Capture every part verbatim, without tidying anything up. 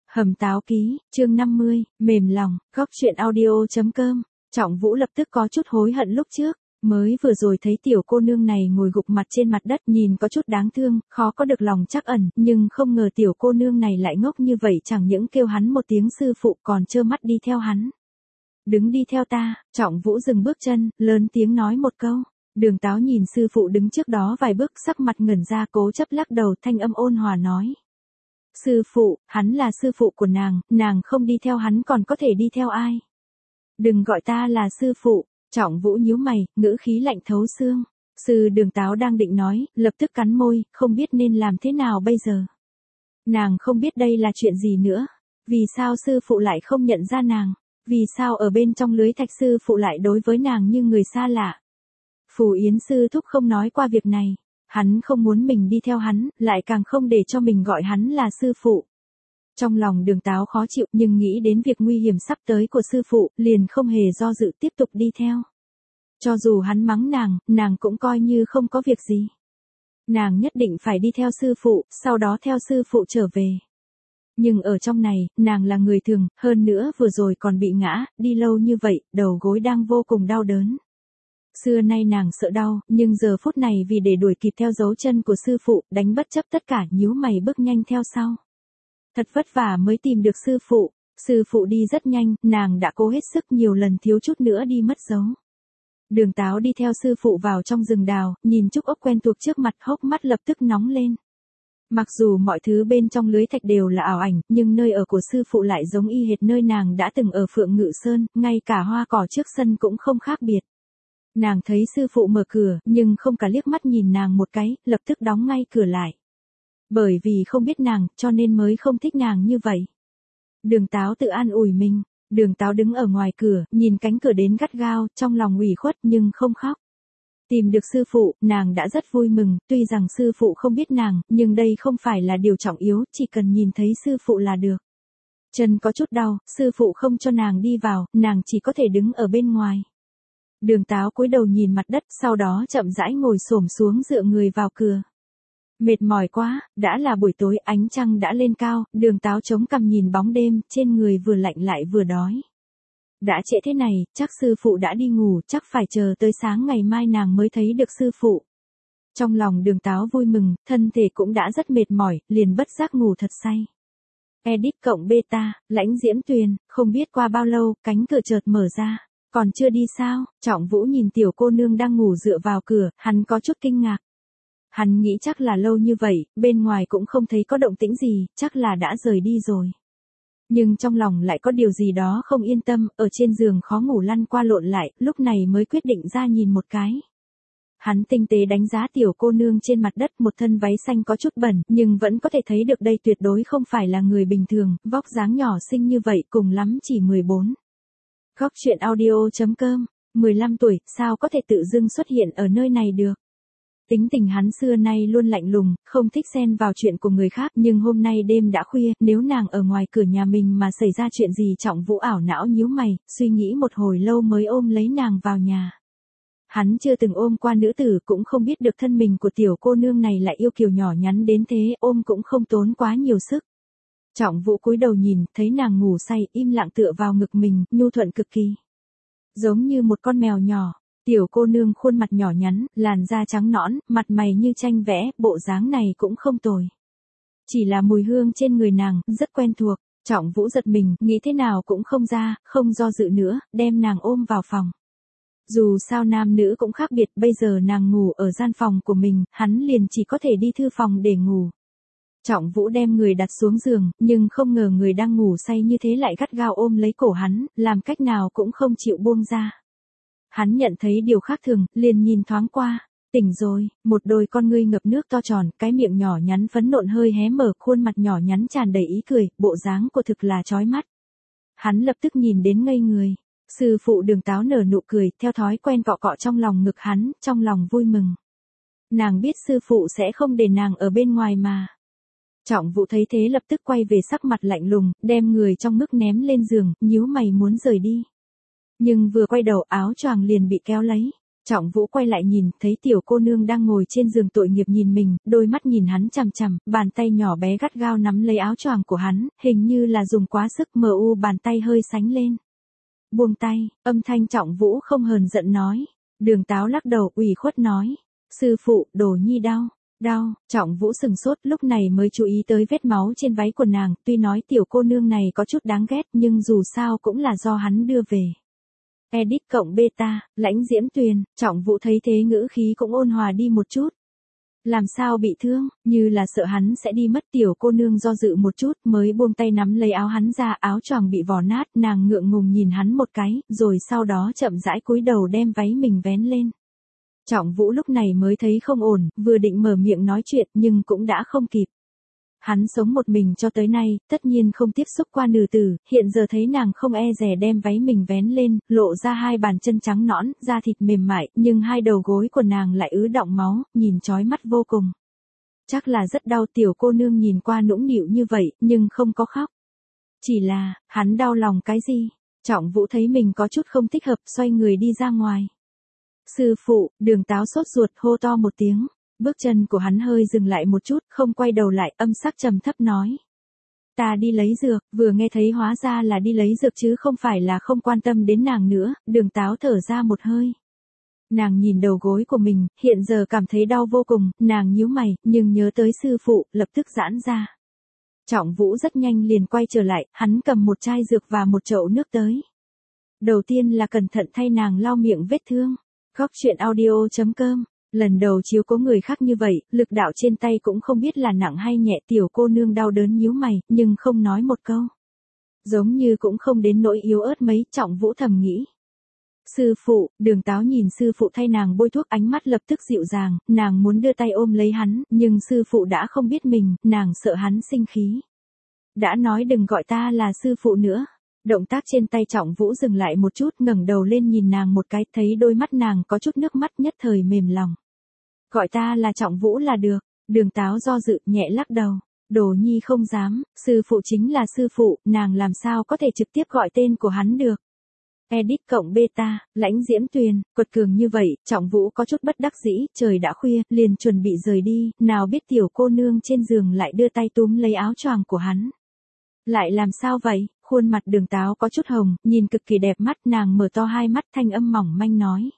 Hầm táo ký, chương năm mươi, mềm lòng, góc truyện audio.com. Trọng Vũ lập tức có chút hối hận lúc trước, mới vừa rồi thấy tiểu cô nương này ngồi gục mặt trên mặt đất nhìn có chút đáng thương, khó có được lòng trắc ẩn, nhưng không ngờ tiểu cô nương này lại ngốc như vậy, chẳng những kêu hắn một tiếng sư phụ còn trơ mắt đi theo hắn. Đứng đi theo ta. Trọng Vũ dừng bước chân, lớn tiếng nói một câu. Đường Táo nhìn sư phụ đứng trước đó vài bước, sắc mặt ngẩn ra, cố chấp lắc đầu, thanh âm ôn hòa nói. Sư phụ, hắn là sư phụ của nàng, nàng không đi theo hắn còn có thể đi theo ai? Đừng gọi ta là sư phụ. Trọng Vũ nhíu mày, ngữ khí lạnh thấu xương. Sư Đường Táo đang định nói, lập tức cắn môi, không biết nên làm thế nào bây giờ. Nàng không biết đây là chuyện gì nữa. Vì sao sư phụ lại không nhận ra nàng? Vì sao ở bên trong lưới thạch sư phụ lại đối với nàng như người xa lạ? Phù Yến sư thúc không nói qua việc này. Hắn không muốn mình đi theo hắn, lại càng không để cho mình gọi hắn là sư phụ. Trong lòng Đường Táo khó chịu, nhưng nghĩ đến việc nguy hiểm sắp tới của sư phụ, liền không hề do dự tiếp tục đi theo. Cho dù hắn mắng nàng, nàng cũng coi như không có việc gì. Nàng nhất định phải đi theo sư phụ, sau đó theo sư phụ trở về. Nhưng ở trong này, nàng là người thường, hơn nữa vừa rồi còn bị ngã, đi lâu như vậy, đầu gối đang vô cùng đau đớn. Xưa nay nàng sợ đau, nhưng giờ phút này vì để đuổi kịp theo dấu chân của sư phụ, đánh bất chấp tất cả, nhíu mày bước nhanh theo sau. Thật vất vả mới tìm được sư phụ, sư phụ đi rất nhanh, nàng đã cố hết sức nhiều lần thiếu chút nữa đi mất dấu. Đường Táo đi theo sư phụ vào trong rừng đào, nhìn trúc ốc quen thuộc trước mặt, hốc mắt lập tức nóng lên. Mặc dù mọi thứ bên trong lưới thạch đều là ảo ảnh, nhưng nơi ở của sư phụ lại giống y hệt nơi nàng đã từng ở Phượng Ngự Sơn, ngay cả hoa cỏ trước sân cũng không khác biệt. Nàng thấy sư phụ mở cửa, nhưng không cả liếc mắt nhìn nàng một cái, lập tức đóng ngay cửa lại. Bởi vì không biết nàng, cho nên mới không thích nàng như vậy. Đường Táo tự an ủi mình. Đường Táo đứng ở ngoài cửa, nhìn cánh cửa đến gắt gao, trong lòng ủy khuất nhưng không khóc. Tìm được sư phụ, nàng đã rất vui mừng, tuy rằng sư phụ không biết nàng, nhưng đây không phải là điều trọng yếu, chỉ cần nhìn thấy sư phụ là được. Chân có chút đau, sư phụ không cho nàng đi vào, nàng chỉ có thể đứng ở bên ngoài. Đường Táo cúi đầu nhìn mặt đất, sau đó chậm rãi ngồi xổm xuống dựa người vào cửa. Mệt mỏi quá, đã là buổi tối, ánh trăng đã lên cao, Đường Táo chống cằm nhìn bóng đêm, trên người vừa lạnh lại vừa đói. Đã trễ thế này, chắc sư phụ đã đi ngủ, chắc phải chờ tới sáng ngày mai nàng mới thấy được sư phụ. Trong lòng Đường Táo vui mừng, thân thể cũng đã rất mệt mỏi, liền bất giác ngủ thật say. Edit cộng beta, Lãnh Diễm Tuyền, không biết qua bao lâu, cánh cửa chợt mở ra. Còn chưa đi sao? Trọng Vũ nhìn tiểu cô nương đang ngủ dựa vào cửa, hắn có chút kinh ngạc. Hắn nghĩ chắc là lâu như vậy, bên ngoài cũng không thấy có động tĩnh gì, chắc là đã rời đi rồi. Nhưng trong lòng lại có điều gì đó không yên tâm, ở trên giường khó ngủ lăn qua lộn lại, lúc này mới quyết định ra nhìn một cái. Hắn tinh tế đánh giá tiểu cô nương trên mặt đất, một thân váy xanh có chút bẩn, nhưng vẫn có thể thấy được đây tuyệt đối không phải là người bình thường, vóc dáng nhỏ xinh như vậy, cùng lắm chỉ mười bốn. Góc truyện audio.com, mười lăm tuổi, sao có thể tự dưng xuất hiện ở nơi này được? Tính tình hắn xưa nay luôn lạnh lùng, không thích xen vào chuyện của người khác, nhưng hôm nay đêm đã khuya, nếu nàng ở ngoài cửa nhà mình mà xảy ra chuyện gì, Trọng Vũ ảo não nhíu mày, suy nghĩ một hồi lâu mới ôm lấy nàng vào nhà. Hắn chưa từng ôm qua nữ tử, cũng không biết được thân mình của tiểu cô nương này lại yêu kiều nhỏ nhắn đến thế, ôm cũng không tốn quá nhiều sức. Trọng Vũ cúi đầu nhìn, thấy nàng ngủ say, im lặng tựa vào ngực mình, nhu thuận cực kỳ. Giống như một con mèo nhỏ, tiểu cô nương khuôn mặt nhỏ nhắn, làn da trắng nõn, mặt mày như tranh vẽ, bộ dáng này cũng không tồi. Chỉ là mùi hương trên người nàng, rất quen thuộc. Trọng Vũ giật mình, nghĩ thế nào cũng không ra, không do dự nữa, đem nàng ôm vào phòng. Dù sao nam nữ cũng khác biệt, bây giờ nàng ngủ ở gian phòng của mình, hắn liền chỉ có thể đi thư phòng để ngủ. Trọng Vũ đem người đặt xuống giường, nhưng không ngờ người đang ngủ say như thế lại gắt gao ôm lấy cổ hắn, làm cách nào cũng không chịu buông ra. Hắn nhận thấy điều khác thường, liền nhìn thoáng qua. Tỉnh rồi, một đôi con ngươi ngập nước to tròn, cái miệng nhỏ nhắn phấn nộn hơi hé mở, khuôn mặt nhỏ nhắn tràn đầy ý cười, bộ dáng của thực là chói mắt. Hắn lập tức nhìn đến ngây người. Sư phụ Đường Táo nở nụ cười, theo thói quen cọ cọ trong lòng ngực hắn, trong lòng vui mừng. Nàng biết sư phụ sẽ không để nàng ở bên ngoài mà. Trọng Vũ thấy thế lập tức quay về, sắc mặt lạnh lùng, đem người trong ngực ném lên giường, nhíu mày muốn rời đi. Nhưng vừa quay đầu, áo choàng liền bị kéo lấy. Trọng Vũ quay lại nhìn, thấy tiểu cô nương đang ngồi trên giường tội nghiệp nhìn mình, đôi mắt nhìn hắn chằm chằm, bàn tay nhỏ bé gắt gao nắm lấy áo choàng của hắn, hình như là dùng quá sức, mờ u bàn tay hơi sánh lên. Buông tay, âm thanh Trọng Vũ không hờn giận nói. Đường Táo lắc đầu ủy khuất nói. Sư phụ, Đồ Nhi đau. Đau, Trọng Vũ sừng sốt lúc này mới chú ý tới vết máu trên váy của nàng, tuy nói tiểu cô nương này có chút đáng ghét nhưng dù sao cũng là do hắn đưa về. Edit cộng beta, Lãnh Diễm Tuyền, Trọng Vũ thấy thế ngữ khí cũng ôn hòa đi một chút. Làm sao bị thương, như là sợ hắn sẽ đi mất, tiểu cô nương do dự một chút mới buông tay nắm lấy áo hắn ra, áo choàng bị vò nát, nàng ngượng ngùng nhìn hắn một cái, rồi sau đó chậm rãi cúi đầu đem váy mình vén lên. Trọng Vũ lúc này mới thấy không ổn, vừa định mở miệng nói chuyện nhưng cũng đã không kịp. Hắn sống một mình cho tới nay, tất nhiên không tiếp xúc qua nữ tử, hiện giờ thấy nàng không e dè đem váy mình vén lên, lộ ra hai bàn chân trắng nõn, da thịt mềm mại, nhưng hai đầu gối của nàng lại ứ đọng máu, nhìn chói mắt vô cùng. Chắc là rất đau, tiểu cô nương nhìn qua nũng nịu như vậy, nhưng không có khóc. Chỉ là, hắn đau lòng cái gì? Trọng Vũ thấy mình có chút không thích hợp, xoay người đi ra ngoài. Sư phụ, Đường Táo sốt ruột hô to một tiếng. Bước chân của hắn hơi dừng lại một chút, không quay đầu lại, âm sắc trầm thấp nói. Ta đi lấy dược, vừa nghe thấy hóa ra là đi lấy dược chứ không phải là không quan tâm đến nàng nữa, Đường Táo thở ra một hơi. Nàng nhìn đầu gối của mình, hiện giờ cảm thấy đau vô cùng, nàng nhíu mày, nhưng nhớ tới sư phụ, lập tức giãn ra. Trọng Vũ rất nhanh liền quay trở lại, hắn cầm một chai dược và một chậu nước tới. Đầu tiên là cẩn thận thay nàng lau miệng vết thương. Góc truyện audio chấm com. Lần đầu chiếu cố người khác như vậy, lực đạo trên tay cũng không biết là nặng hay nhẹ, tiểu cô nương đau đớn nhíu mày, nhưng không nói một câu. Giống như cũng không đến nỗi yếu ớt mấy, Trọng Vũ thầm nghĩ. Sư phụ, Đường Táo nhìn sư phụ thay nàng bôi thuốc, ánh mắt lập tức dịu dàng, nàng muốn đưa tay ôm lấy hắn, nhưng sư phụ đã không biết mình, nàng sợ hắn sinh khí. Đã nói đừng gọi ta là sư phụ nữa. Động tác trên tay Trọng Vũ dừng lại một chút, ngẩng đầu lên nhìn nàng một cái, thấy đôi mắt nàng có chút nước mắt, nhất thời mềm lòng. Gọi ta là Trọng Vũ là được. Đường Táo do dự, nhẹ lắc đầu. Đồ Nhi không dám, sư phụ chính là sư phụ, nàng làm sao có thể trực tiếp gọi tên của hắn được. Edit cộng beta, Lãnh Diễm Tuyền, quật cường như vậy, Trọng Vũ có chút bất đắc dĩ, trời đã khuya, liền chuẩn bị rời đi, nào biết tiểu cô nương trên giường lại đưa tay túm lấy áo choàng của hắn. Lại làm sao vậy? Khuôn mặt Đường Táo có chút hồng, nhìn cực kỳ đẹp mắt, nàng mở to hai mắt, thanh âm mỏng manh nói.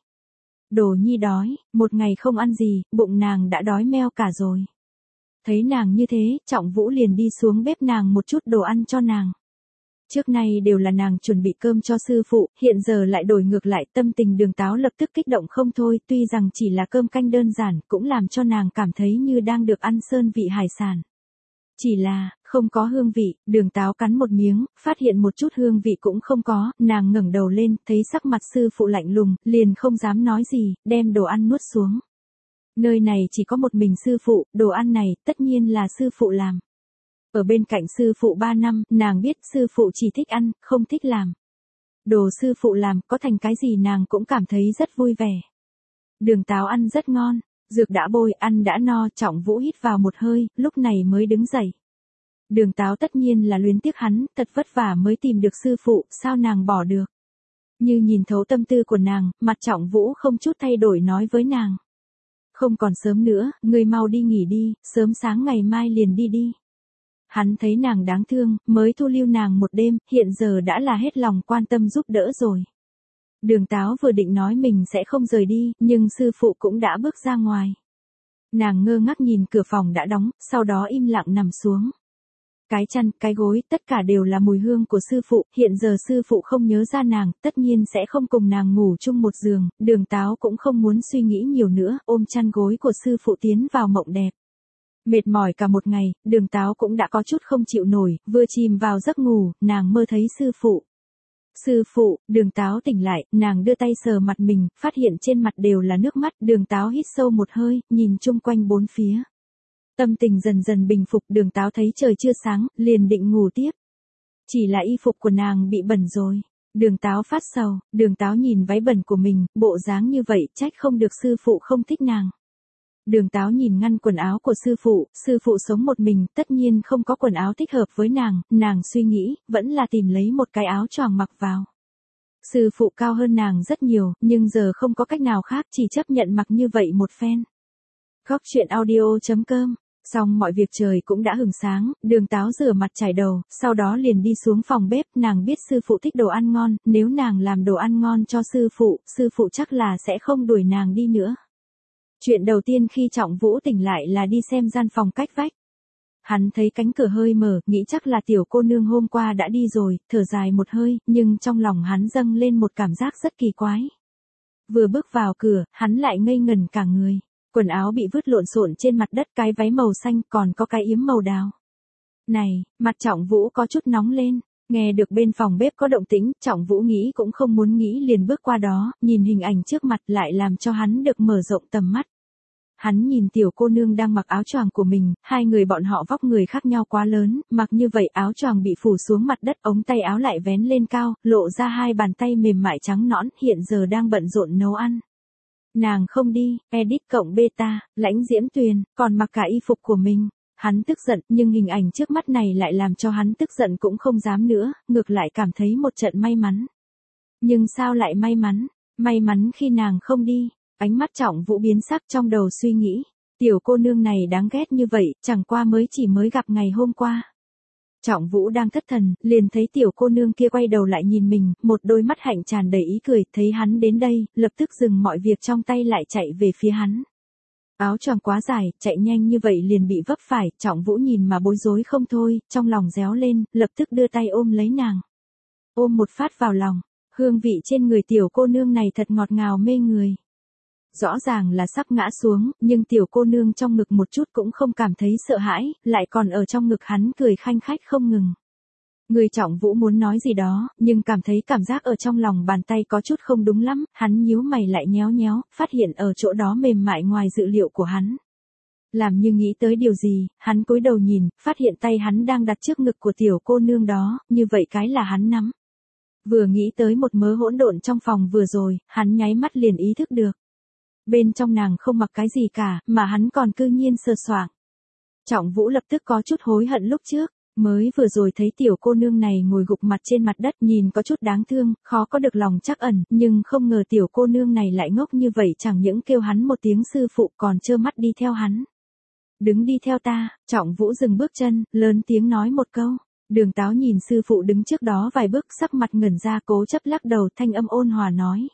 Đồ Nhi đói, một ngày không ăn gì, bụng nàng đã đói meo cả rồi. Thấy nàng như thế, Trọng Vũ liền đi xuống bếp nàng một chút đồ ăn cho nàng. Trước nay đều là nàng chuẩn bị cơm cho sư phụ, hiện giờ lại đổi ngược lại, tâm tình Đường Táo lập tức kích động không thôi, tuy rằng chỉ là cơm canh đơn giản, cũng làm cho nàng cảm thấy như đang được ăn sơn vị hải sản. Chỉ là, không có hương vị, Đường Táo cắn một miếng, phát hiện một chút hương vị cũng không có, nàng ngẩng đầu lên, thấy sắc mặt sư phụ lạnh lùng, liền không dám nói gì, đem đồ ăn nuốt xuống. Nơi này chỉ có một mình sư phụ, đồ ăn này, tất nhiên là sư phụ làm. Ở bên cạnh sư phụ ba năm, nàng biết sư phụ chỉ thích ăn, không thích làm. Đồ sư phụ làm, có thành cái gì nàng cũng cảm thấy rất vui vẻ. Đường Táo ăn rất ngon. Dược đã bôi, ăn đã no, Trọng Vũ hít vào một hơi, lúc này mới đứng dậy. Đường Táo tất nhiên là luyến tiếc hắn, thật vất vả mới tìm được sư phụ, sao nàng bỏ được. Như nhìn thấu tâm tư của nàng, mặt Trọng Vũ không chút thay đổi nói với nàng. Không còn sớm nữa, ngươi mau đi nghỉ đi, sớm sáng ngày mai liền đi đi. Hắn thấy nàng đáng thương, mới thu lưu nàng một đêm, hiện giờ đã là hết lòng quan tâm giúp đỡ rồi. Đường Táo vừa định nói mình sẽ không rời đi, nhưng sư phụ cũng đã bước ra ngoài. Nàng ngơ ngác nhìn cửa phòng đã đóng, sau đó im lặng nằm xuống. Cái chăn, cái gối, tất cả đều là mùi hương của sư phụ, hiện giờ sư phụ không nhớ ra nàng, tất nhiên sẽ không cùng nàng ngủ chung một giường, Đường Táo cũng không muốn suy nghĩ nhiều nữa, ôm chăn gối của sư phụ tiến vào mộng đẹp. Mệt mỏi cả một ngày, Đường Táo cũng đã có chút không chịu nổi, vừa chìm vào giấc ngủ, nàng mơ thấy sư phụ. Sư phụ, Đường Táo tỉnh lại, nàng đưa tay sờ mặt mình, phát hiện trên mặt đều là nước mắt, Đường Táo hít sâu một hơi, nhìn chung quanh bốn phía. Tâm tình dần dần bình phục, Đường Táo thấy trời chưa sáng, liền định ngủ tiếp. Chỉ là y phục của nàng bị bẩn rồi. Đường Táo phát sầu, Đường Táo nhìn váy bẩn của mình, bộ dáng như vậy, trách không được sư phụ không thích nàng. Đường Táo nhìn ngăn quần áo của sư phụ, sư phụ sống một mình, tất nhiên không có quần áo thích hợp với nàng, nàng suy nghĩ, vẫn là tìm lấy một cái áo choàng mặc vào. Sư phụ cao hơn nàng rất nhiều, nhưng giờ không có cách nào khác, chỉ chấp nhận mặc như vậy một phen. Góc truyện audio.com. Xong mọi việc trời cũng đã hửng sáng, Đường Táo rửa mặt chải đầu, sau đó liền đi xuống phòng bếp, nàng biết sư phụ thích đồ ăn ngon, nếu nàng làm đồ ăn ngon cho sư phụ, sư phụ chắc là sẽ không đuổi nàng đi nữa. Chuyện đầu tiên khi Trọng Vũ tỉnh lại là đi xem gian phòng cách vách. Hắn thấy cánh cửa hơi mở, nghĩ chắc là tiểu cô nương hôm qua đã đi rồi, thở dài một hơi, nhưng trong lòng hắn dâng lên một cảm giác rất kỳ quái. Vừa bước vào cửa, hắn lại ngây ngẩn cả người. Quần áo bị vứt lộn xộn trên mặt đất, cái váy màu xanh còn có cái yếm màu đào. Này, mặt Trọng Vũ có chút nóng lên, nghe được bên phòng bếp có động tĩnh, Trọng Vũ nghĩ cũng không muốn nghĩ liền bước qua đó, nhìn hình ảnh trước mặt lại làm cho hắn được mở rộng tầm mắt. Hắn nhìn tiểu cô nương đang mặc áo choàng của mình, hai người bọn họ vóc người khác nhau quá lớn, mặc như vậy áo choàng bị phủ xuống mặt đất, ống tay áo lại vén lên cao, lộ ra hai bàn tay mềm mại trắng nõn, hiện giờ đang bận rộn nấu ăn. Nàng không đi, edit cộng beta, Lãnh Diễm Tuyền, còn mặc cả y phục của mình. Hắn tức giận, nhưng hình ảnh trước mắt này lại làm cho hắn tức giận cũng không dám nữa, ngược lại cảm thấy một trận may mắn. Nhưng sao lại may mắn? May mắn khi nàng không đi. Ánh mắt Trọng Vũ biến sắc, trong đầu suy nghĩ. Tiểu cô nương này đáng ghét như vậy, chẳng qua mới chỉ mới gặp ngày hôm qua. Trọng Vũ đang thất thần, liền thấy tiểu cô nương kia quay đầu lại nhìn mình, một đôi mắt hạnh tràn đầy ý cười, thấy hắn đến đây, lập tức dừng mọi việc trong tay lại chạy về phía hắn. Áo choàng quá dài, chạy nhanh như vậy liền bị vấp phải, Trọng Vũ nhìn mà bối rối không thôi, trong lòng réo lên, lập tức đưa tay ôm lấy nàng. Ôm một phát vào lòng, hương vị trên người tiểu cô nương này thật ngọt ngào mê người. Rõ ràng là sắp ngã xuống, nhưng tiểu cô nương trong ngực một chút cũng không cảm thấy sợ hãi, lại còn ở trong ngực hắn cười khanh khách không ngừng. Người Trọng Vũ muốn nói gì đó, nhưng cảm thấy cảm giác ở trong lòng bàn tay có chút không đúng lắm, hắn nhíu mày lại nhéo nhéo, phát hiện ở chỗ đó mềm mại ngoài dự liệu của hắn. Làm như nghĩ tới điều gì, hắn cúi đầu nhìn, phát hiện tay hắn đang đặt trước ngực của tiểu cô nương đó, như vậy cái là hắn nắm. Vừa nghĩ tới một mớ hỗn độn trong phòng vừa rồi, hắn nháy mắt liền ý thức được. Bên trong nàng không mặc cái gì cả, mà hắn còn cư nhiên sờ soạng. Trọng Vũ lập tức có chút hối hận lúc trước, mới vừa rồi thấy tiểu cô nương này ngồi gục mặt trên mặt đất nhìn có chút đáng thương, khó có được lòng trắc ẩn, nhưng không ngờ tiểu cô nương này lại ngốc như vậy, chẳng những kêu hắn một tiếng sư phụ còn trơ mắt đi theo hắn. Đứng đi theo ta, Trọng Vũ dừng bước chân, lớn tiếng nói một câu. Đường Táo nhìn sư phụ đứng trước đó vài bước, sắc mặt ngẩn ra, cố chấp lắc đầu, thanh âm ôn hòa nói.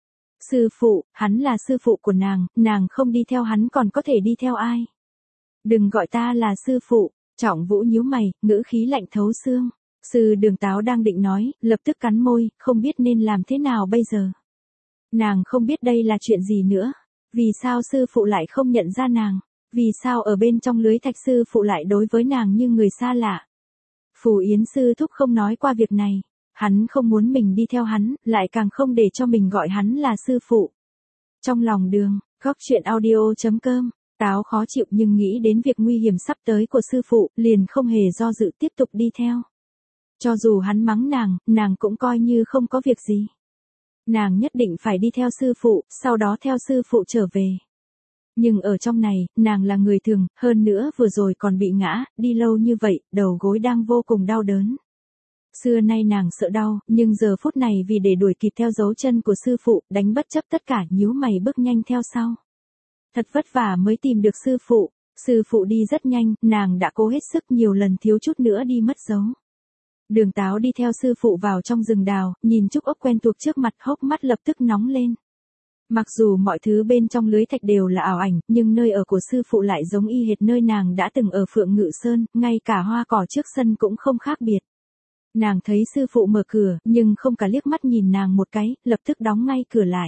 Sư phụ, hắn là sư phụ của nàng, nàng không đi theo hắn còn có thể đi theo ai? Đừng gọi ta là sư phụ. Trọng Vũ nhíu mày, ngữ khí lạnh thấu xương. Sư Đường Táo đang định nói, lập tức cắn môi, không biết nên làm thế nào bây giờ. Nàng không biết đây là chuyện gì nữa. Vì sao sư phụ lại không nhận ra nàng? Vì sao ở bên trong lưới thạch sư phụ lại đối với nàng như người xa lạ? Phù Yến sư thúc không nói qua việc này. Hắn không muốn mình đi theo hắn, lại càng không để cho mình gọi hắn là sư phụ. Trong lòng Đường, góc truyện audio.com, Táo khó chịu nhưng nghĩ đến việc nguy hiểm sắp tới của sư phụ, liền không hề do dự tiếp tục đi theo. Cho dù hắn mắng nàng, nàng cũng coi như không có việc gì. Nàng nhất định phải đi theo sư phụ, sau đó theo sư phụ trở về. Nhưng ở trong này, nàng là người thường, hơn nữa vừa rồi còn bị ngã, đi lâu như vậy, đầu gối đang vô cùng đau đớn. Xưa nay nàng sợ đau, nhưng giờ phút này vì để đuổi kịp theo dấu chân của sư phụ, đánh bất chấp tất cả, nhíu mày bước nhanh theo sau. Thật vất vả mới tìm được sư phụ, sư phụ đi rất nhanh, nàng đã cố hết sức nhiều lần thiếu chút nữa đi mất dấu. Đường Táo đi theo sư phụ vào trong rừng đào, nhìn trúc ốc quen thuộc trước mặt, hốc mắt lập tức nóng lên. Mặc dù mọi thứ bên trong lưới thạch đều là ảo ảnh, nhưng nơi ở của sư phụ lại giống y hệt nơi nàng đã từng ở Phượng Ngự Sơn, ngay cả hoa cỏ trước sân cũng không khác biệt. Nàng thấy sư phụ mở cửa, nhưng không cả liếc mắt nhìn nàng một cái, lập tức đóng ngay cửa lại.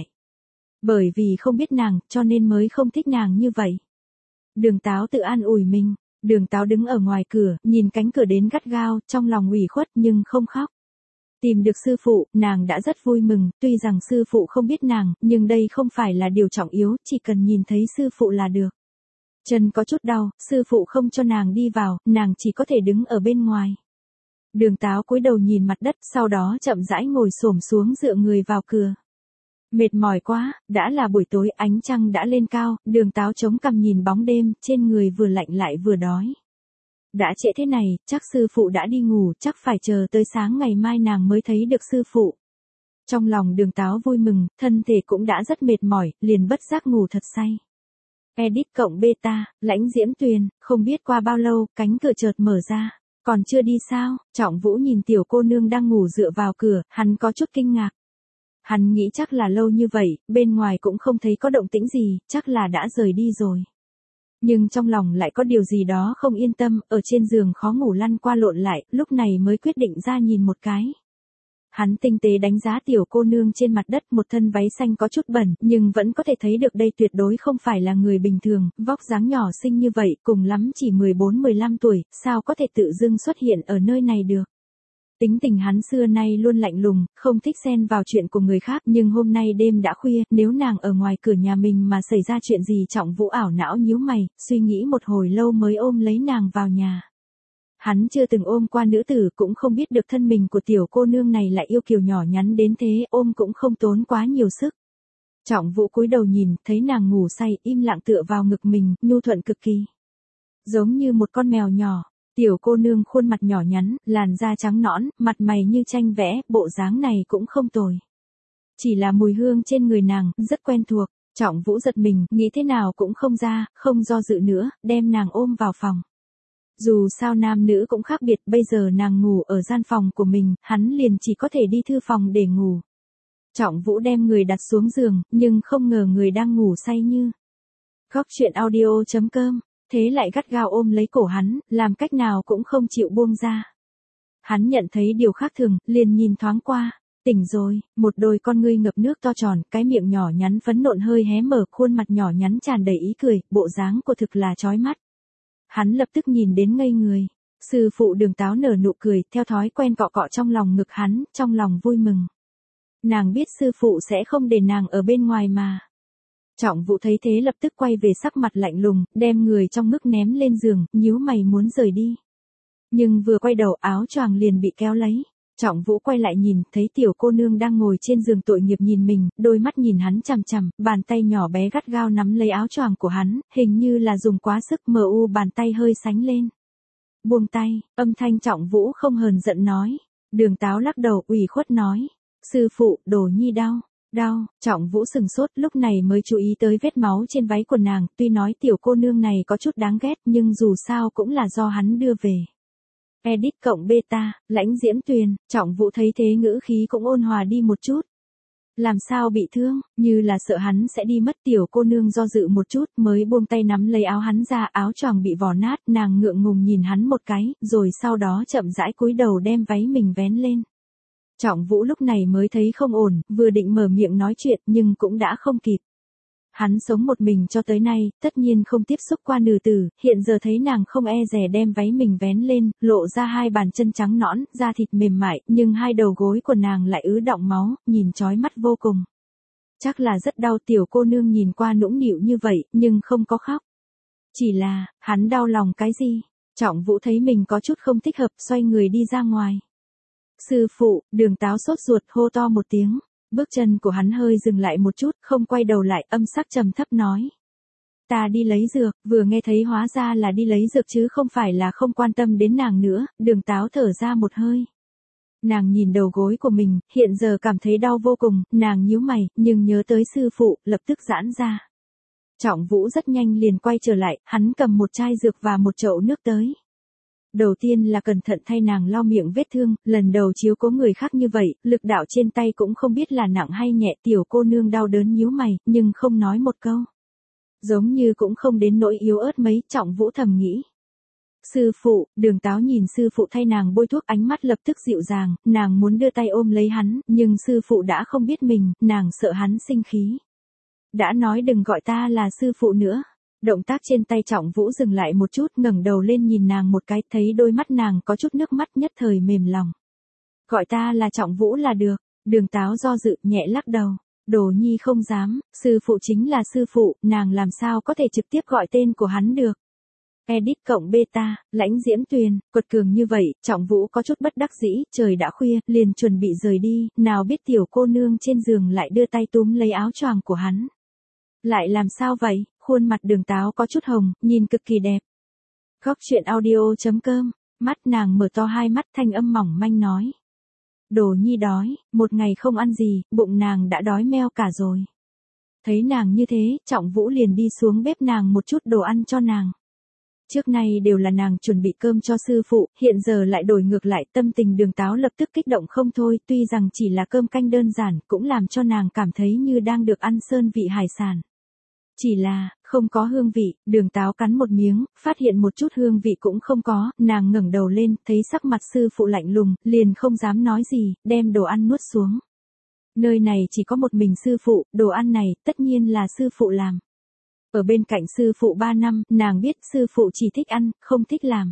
Bởi vì không biết nàng, cho nên mới không thích nàng như vậy. Đường Táo tự an ủi mình, Đường Táo đứng ở ngoài cửa, nhìn cánh cửa đến gắt gao, trong lòng ủy khuất nhưng không khóc. Tìm được sư phụ, nàng đã rất vui mừng, tuy rằng sư phụ không biết nàng, nhưng đây không phải là điều trọng yếu, chỉ cần nhìn thấy sư phụ là được. Chân có chút đau, sư phụ không cho nàng đi vào, nàng chỉ có thể đứng ở bên ngoài. Đường Táo cúi đầu nhìn mặt đất, sau đó chậm rãi ngồi xổm xuống dựa người vào cửa. Mệt mỏi quá, đã là buổi tối, ánh trăng đã lên cao, Đường Táo chống cằm nhìn bóng đêm, trên người vừa lạnh lại vừa đói. Đã trễ thế này, chắc sư phụ đã đi ngủ, chắc phải chờ tới sáng ngày mai nàng mới thấy được sư phụ. Trong lòng Đường Táo vui mừng, thân thể cũng đã rất mệt mỏi, liền bất giác ngủ thật say. Edit cộng beta, Lãnh Diễm Tuyền, không biết qua bao lâu, cánh cửa chợt mở ra. Còn chưa đi sao? Trọng Vũ nhìn tiểu cô nương đang ngủ dựa vào cửa, hắn có chút kinh ngạc. Hắn nghĩ chắc là lâu như vậy, bên ngoài cũng không thấy có động tĩnh gì, chắc là đã rời đi rồi. Nhưng trong lòng lại có điều gì đó không yên tâm, ở trên giường khó ngủ lăn qua lộn lại, lúc này mới quyết định ra nhìn một cái. Hắn tinh tế đánh giá tiểu cô nương trên mặt đất, một thân váy xanh có chút bẩn, nhưng vẫn có thể thấy được đây tuyệt đối không phải là người bình thường, vóc dáng nhỏ xinh như vậy, cùng lắm chỉ mười bốn mười lăm tuổi, sao có thể tự dưng xuất hiện ở nơi này được. Tính tình hắn xưa nay luôn lạnh lùng, không thích xen vào chuyện của người khác, nhưng hôm nay đêm đã khuya, nếu nàng ở ngoài cửa nhà mình mà xảy ra chuyện gì, Trọng Vũ ảo não nhíu mày, suy nghĩ một hồi lâu mới ôm lấy nàng vào nhà. Hắn chưa từng ôm qua nữ tử, cũng không biết được thân mình của tiểu cô nương này lại yêu kiều nhỏ nhắn đến thế, ôm cũng không tốn quá nhiều sức. Trọng Vũ cúi đầu nhìn, thấy nàng ngủ say, im lặng tựa vào ngực mình, nhu thuận cực kỳ. Giống như một con mèo nhỏ. Tiểu cô nương khuôn mặt nhỏ nhắn, làn da trắng nõn, mặt mày như tranh vẽ, bộ dáng này cũng không tồi. Chỉ là mùi hương trên người nàng, rất quen thuộc. Trọng Vũ giật mình, nghĩ thế nào cũng không ra, không do dự nữa, đem nàng ôm vào phòng. Dù sao nam nữ cũng khác biệt, bây giờ nàng ngủ ở gian phòng của mình, hắn liền chỉ có thể đi thư phòng để ngủ. Trọng Vũ đem người đặt xuống giường, nhưng không ngờ người đang ngủ say như. Góc truyện audio chấm com, thế lại gắt gao ôm lấy cổ hắn, làm cách nào cũng không chịu buông ra. Hắn nhận thấy điều khác thường, liền nhìn thoáng qua. Tỉnh rồi, một đôi con ngươi ngập nước to tròn, cái miệng nhỏ nhắn phấn nộn hơi hé mở, khuôn mặt nhỏ nhắn tràn đầy ý cười, bộ dáng của thực là chói mắt. Hắn lập tức nhìn đến ngây người. Sư phụ Đường Táo nở nụ cười, theo thói quen cọ cọ trong lòng ngực hắn, trong lòng vui mừng. Nàng biết sư phụ sẽ không để nàng ở bên ngoài mà. Trọng Vũ thấy thế lập tức quay về, sắc mặt lạnh lùng, đem người trong ngực ném lên giường, nhíu mày muốn rời đi. Nhưng vừa quay đầu, áo choàng liền bị kéo lấy. Trọng Vũ quay lại nhìn, thấy tiểu cô nương đang ngồi trên giường tội nghiệp nhìn mình, đôi mắt nhìn hắn chằm chằm, bàn tay nhỏ bé gắt gao nắm lấy áo choàng của hắn, hình như là dùng quá sức, mờ u bàn tay hơi sánh lên. Buông tay, âm thanh Trọng Vũ không hờn giận nói. Đường Táo lắc đầu ủy khuất nói. Sư phụ, Đồ Nhi đau. Đau, Trọng Vũ sừng sốt, lúc này mới chú ý tới vết máu trên váy của nàng, tuy nói tiểu cô nương này có chút đáng ghét, nhưng dù sao cũng là do hắn đưa về. Edit cộng beta, Lãnh Diễm Tuyền, Trọng Vũ thấy thế ngữ khí cũng ôn hòa đi một chút. Làm sao bị thương, như là sợ hắn sẽ đi mất, tiểu cô nương do dự một chút, mới buông tay nắm lấy áo hắn ra, áo choàng bị vò nát, nàng ngượng ngùng nhìn hắn một cái, rồi sau đó chậm rãi cúi đầu đem váy mình vén lên. Trọng Vũ lúc này mới thấy không ổn, vừa định mở miệng nói chuyện nhưng cũng đã không kịp. Hắn sống một mình cho tới nay, tất nhiên không tiếp xúc qua nữ tử, hiện giờ thấy nàng không e dè đem váy mình vén lên, lộ ra hai bàn chân trắng nõn, da thịt mềm mại, nhưng hai đầu gối của nàng lại ứ đọng máu, nhìn chói mắt vô cùng. Chắc là rất đau, tiểu cô nương nhìn qua nũng nịu như vậy, nhưng không có khóc. Chỉ là, hắn đau lòng cái gì? Trọng Vũ thấy mình có chút không thích hợp, xoay người đi ra ngoài. Sư phụ, Đường Táo sốt ruột hô to một tiếng. Bước chân của hắn hơi dừng lại một chút, không quay đầu lại, âm sắc trầm thấp nói. Ta đi lấy dược, vừa nghe thấy hóa ra là đi lấy dược chứ không phải là không quan tâm đến nàng nữa, Đường Táo thở ra một hơi. Nàng nhìn đầu gối của mình, hiện giờ cảm thấy đau vô cùng, nàng nhíu mày, nhưng nhớ tới sư phụ, lập tức giãn ra. Trọng Vũ rất nhanh liền quay trở lại, hắn cầm một chai dược và một chậu nước tới. Đầu tiên là cẩn thận thay nàng lau miệng vết thương, lần đầu chiếu cố người khác như vậy, lực đạo trên tay cũng không biết là nặng hay nhẹ, tiểu cô nương đau đớn nhíu mày, nhưng không nói một câu. Giống như cũng không đến nỗi yếu ớt mấy, Trọng Vũ thầm nghĩ. Sư phụ, Đường Táo nhìn sư phụ thay nàng bôi thuốc, ánh mắt lập tức dịu dàng, nàng muốn đưa tay ôm lấy hắn, nhưng sư phụ đã không biết mình, nàng sợ hắn sinh khí. Đã nói đừng gọi ta là sư phụ nữa. Động tác trên tay Trọng Vũ dừng lại một chút, ngẩng đầu lên nhìn nàng một cái, thấy đôi mắt nàng có chút nước mắt, nhất thời mềm lòng. Gọi ta là Trọng Vũ là được. Đường Táo do dự, nhẹ lắc đầu. Đồ Nhi không dám, sư phụ chính là sư phụ, nàng làm sao có thể trực tiếp gọi tên của hắn được. Edit cộng beta, Lãnh Diễm Tuyền, quật cường như vậy, Trọng Vũ có chút bất đắc dĩ, trời đã khuya, liền chuẩn bị rời đi, nào biết tiểu cô nương trên giường lại đưa tay túm lấy áo choàng của hắn. Lại làm sao vậy? Khuôn mặt Đường Táo có chút hồng, nhìn cực kỳ đẹp. Góc truyện audio chấm com, mắt nàng mở to hai mắt, thanh âm mỏng manh nói. Đồ nhi đói, một ngày không ăn gì, bụng nàng đã đói meo cả rồi. Thấy nàng như thế, Trọng Vũ liền đi xuống bếp nàng một chút đồ ăn cho nàng. Trước nay đều là nàng chuẩn bị cơm cho sư phụ, hiện giờ lại đổi ngược lại, tâm tình Đường Táo lập tức kích động không thôi, tuy rằng chỉ là cơm canh đơn giản, cũng làm cho nàng cảm thấy như đang được ăn sơn vị hải sản. Chỉ là, không có hương vị, Đường Táo cắn một miếng, phát hiện một chút hương vị cũng không có, nàng ngẩng đầu lên, thấy sắc mặt sư phụ lạnh lùng, liền không dám nói gì, đem đồ ăn nuốt xuống. Nơi này chỉ có một mình sư phụ, đồ ăn này, tất nhiên là sư phụ làm. Ở bên cạnh sư phụ ba năm, nàng biết sư phụ chỉ thích ăn, không thích làm.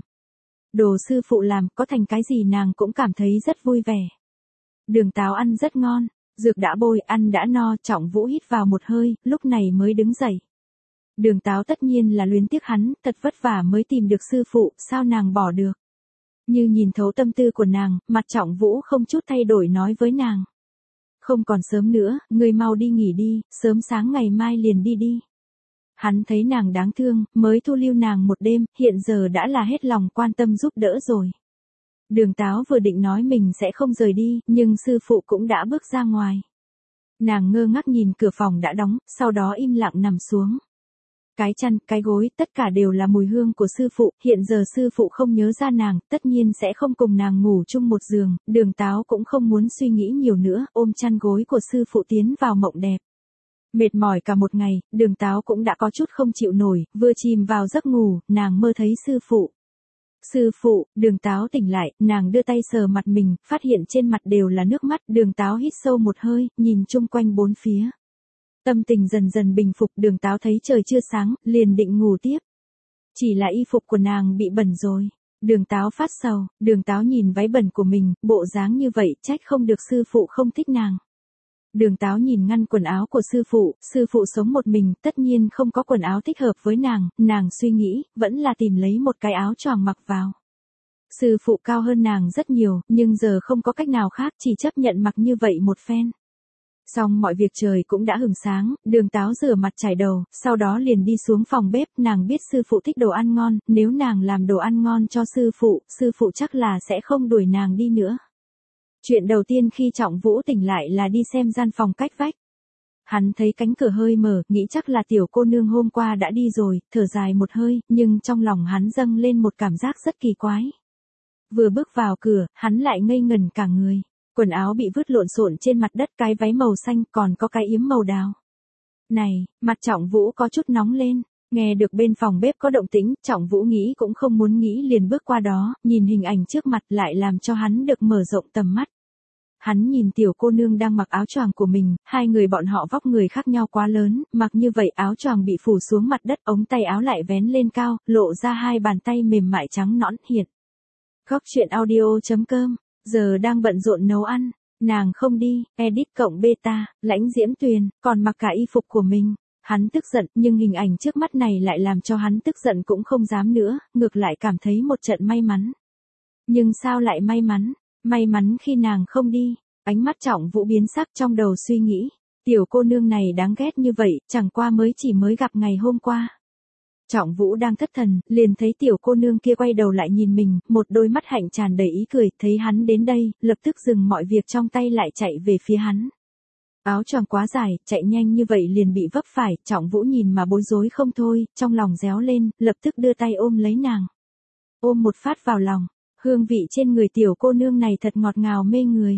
Đồ sư phụ làm, có thành cái gì nàng cũng cảm thấy rất vui vẻ. Đường Táo ăn rất ngon, dược đã bôi, ăn đã no, Trọng Vũ hít vào một hơi, lúc này mới đứng dậy. Đường Táo tất nhiên là luyến tiếc hắn, thật vất vả mới tìm được sư phụ, sao nàng bỏ được. Như nhìn thấu tâm tư của nàng, mặt Trọng Vũ không chút thay đổi nói với nàng. Không còn sớm nữa, ngươi mau đi nghỉ đi, sớm sáng ngày mai liền đi đi. Hắn thấy nàng đáng thương, mới thu lưu nàng một đêm, hiện giờ đã là hết lòng quan tâm giúp đỡ rồi. Đường Táo vừa định nói mình sẽ không rời đi, nhưng sư phụ cũng đã bước ra ngoài. Nàng ngơ ngác nhìn cửa phòng đã đóng, sau đó im lặng nằm xuống. Cái chăn, cái gối, tất cả đều là mùi hương của sư phụ, hiện giờ sư phụ không nhớ ra nàng, tất nhiên sẽ không cùng nàng ngủ chung một giường, Đường Táo cũng không muốn suy nghĩ nhiều nữa, ôm chăn gối của sư phụ tiến vào mộng đẹp. Mệt mỏi cả một ngày, Đường Táo cũng đã có chút không chịu nổi, vừa chìm vào giấc ngủ, nàng mơ thấy sư phụ. Sư phụ, Đường Táo tỉnh lại, nàng đưa tay sờ mặt mình, phát hiện trên mặt đều là nước mắt, Đường Táo hít sâu một hơi, nhìn chung quanh bốn phía. Tâm tình dần dần bình phục, Đường Táo thấy trời chưa sáng, liền định ngủ tiếp. Chỉ là y phục của nàng bị bẩn rồi. Đường Táo phát sầu, Đường Táo nhìn váy bẩn của mình, bộ dáng như vậy, trách không được sư phụ không thích nàng. Đường Táo nhìn ngăn quần áo của sư phụ, sư phụ sống một mình, tất nhiên không có quần áo thích hợp với nàng, nàng suy nghĩ, vẫn là tìm lấy một cái áo choàng mặc vào. Sư phụ cao hơn nàng rất nhiều, nhưng giờ không có cách nào khác, chỉ chấp nhận mặc như vậy một phen. Xong mọi việc trời cũng đã hửng sáng, Đường Táo rửa mặt chải đầu, sau đó liền đi xuống phòng bếp, nàng biết sư phụ thích đồ ăn ngon, nếu nàng làm đồ ăn ngon cho sư phụ, sư phụ chắc là sẽ không đuổi nàng đi nữa. Chuyện đầu tiên khi Trọng Vũ tỉnh lại là đi xem gian phòng cách vách. Hắn thấy cánh cửa hơi mở, nghĩ chắc là tiểu cô nương hôm qua đã đi rồi, thở dài một hơi, nhưng trong lòng hắn dâng lên một cảm giác rất kỳ quái. Vừa bước vào cửa, hắn lại ngây ngẩn cả người. Quần áo bị vứt lộn xộn trên mặt đất, cái váy màu xanh còn có cái yếm màu đào. Này, mặt Trọng Vũ có chút nóng lên, nghe được bên phòng bếp có động tĩnh, Trọng Vũ nghĩ cũng không muốn nghĩ liền bước qua đó, nhìn hình ảnh trước mặt lại làm cho hắn được mở rộng tầm mắt. Hắn nhìn tiểu cô nương đang mặc áo choàng của mình, hai người bọn họ vóc người khác nhau quá lớn, mặc như vậy áo choàng bị phủ xuống mặt đất, ống tay áo lại vén lên cao, lộ ra hai bàn tay mềm mại trắng nõn hiện. Góc truyện audio chấm com, giờ đang bận rộn nấu ăn, nàng không đi, edit cộng beta, Lãnh Diễm Tuyền, còn mặc cả y phục của mình. Hắn tức giận, nhưng hình ảnh trước mắt này lại làm cho hắn tức giận cũng không dám nữa, ngược lại cảm thấy một trận may mắn. Nhưng sao lại may mắn? May mắn khi nàng không đi, ánh mắt Trọng Vũ biến sắc trong đầu suy nghĩ, tiểu cô nương này đáng ghét như vậy, chẳng qua mới chỉ mới gặp ngày hôm qua. Trọng Vũ đang thất thần, liền thấy tiểu cô nương kia quay đầu lại nhìn mình, một đôi mắt hạnh tràn đầy ý cười, thấy hắn đến đây, lập tức dừng mọi việc trong tay lại chạy về phía hắn. Áo choàng quá dài, chạy nhanh như vậy liền bị vấp phải, Trọng Vũ nhìn mà bối rối không thôi, trong lòng réo lên, lập tức đưa tay ôm lấy nàng. Ôm một phát vào lòng. Hương vị trên người tiểu cô nương này thật ngọt ngào mê người.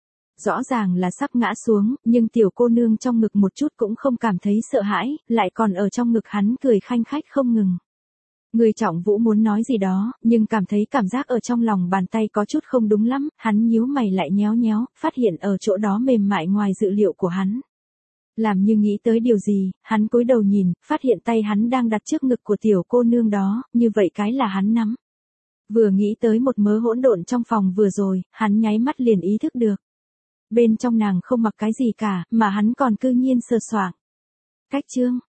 Rõ ràng là sắp ngã xuống, nhưng tiểu cô nương trong ngực một chút cũng không cảm thấy sợ hãi, lại còn ở trong ngực hắn cười khanh khách không ngừng. Người Trọng Vũ muốn nói gì đó, nhưng cảm thấy cảm giác ở trong lòng bàn tay có chút không đúng lắm, hắn nhíu mày lại nhéo nhéo, phát hiện ở chỗ đó mềm mại ngoài dự liệu của hắn. Làm như nghĩ tới điều gì, hắn cúi đầu nhìn, phát hiện tay hắn đang đặt trước ngực của tiểu cô nương đó, như vậy cái là hắn nắm. Vừa nghĩ tới một mớ hỗn độn trong phòng vừa rồi, hắn nháy mắt liền ý thức được. Bên trong nàng không mặc cái gì cả, mà hắn còn cư nhiên sờ soạng. Cách chương,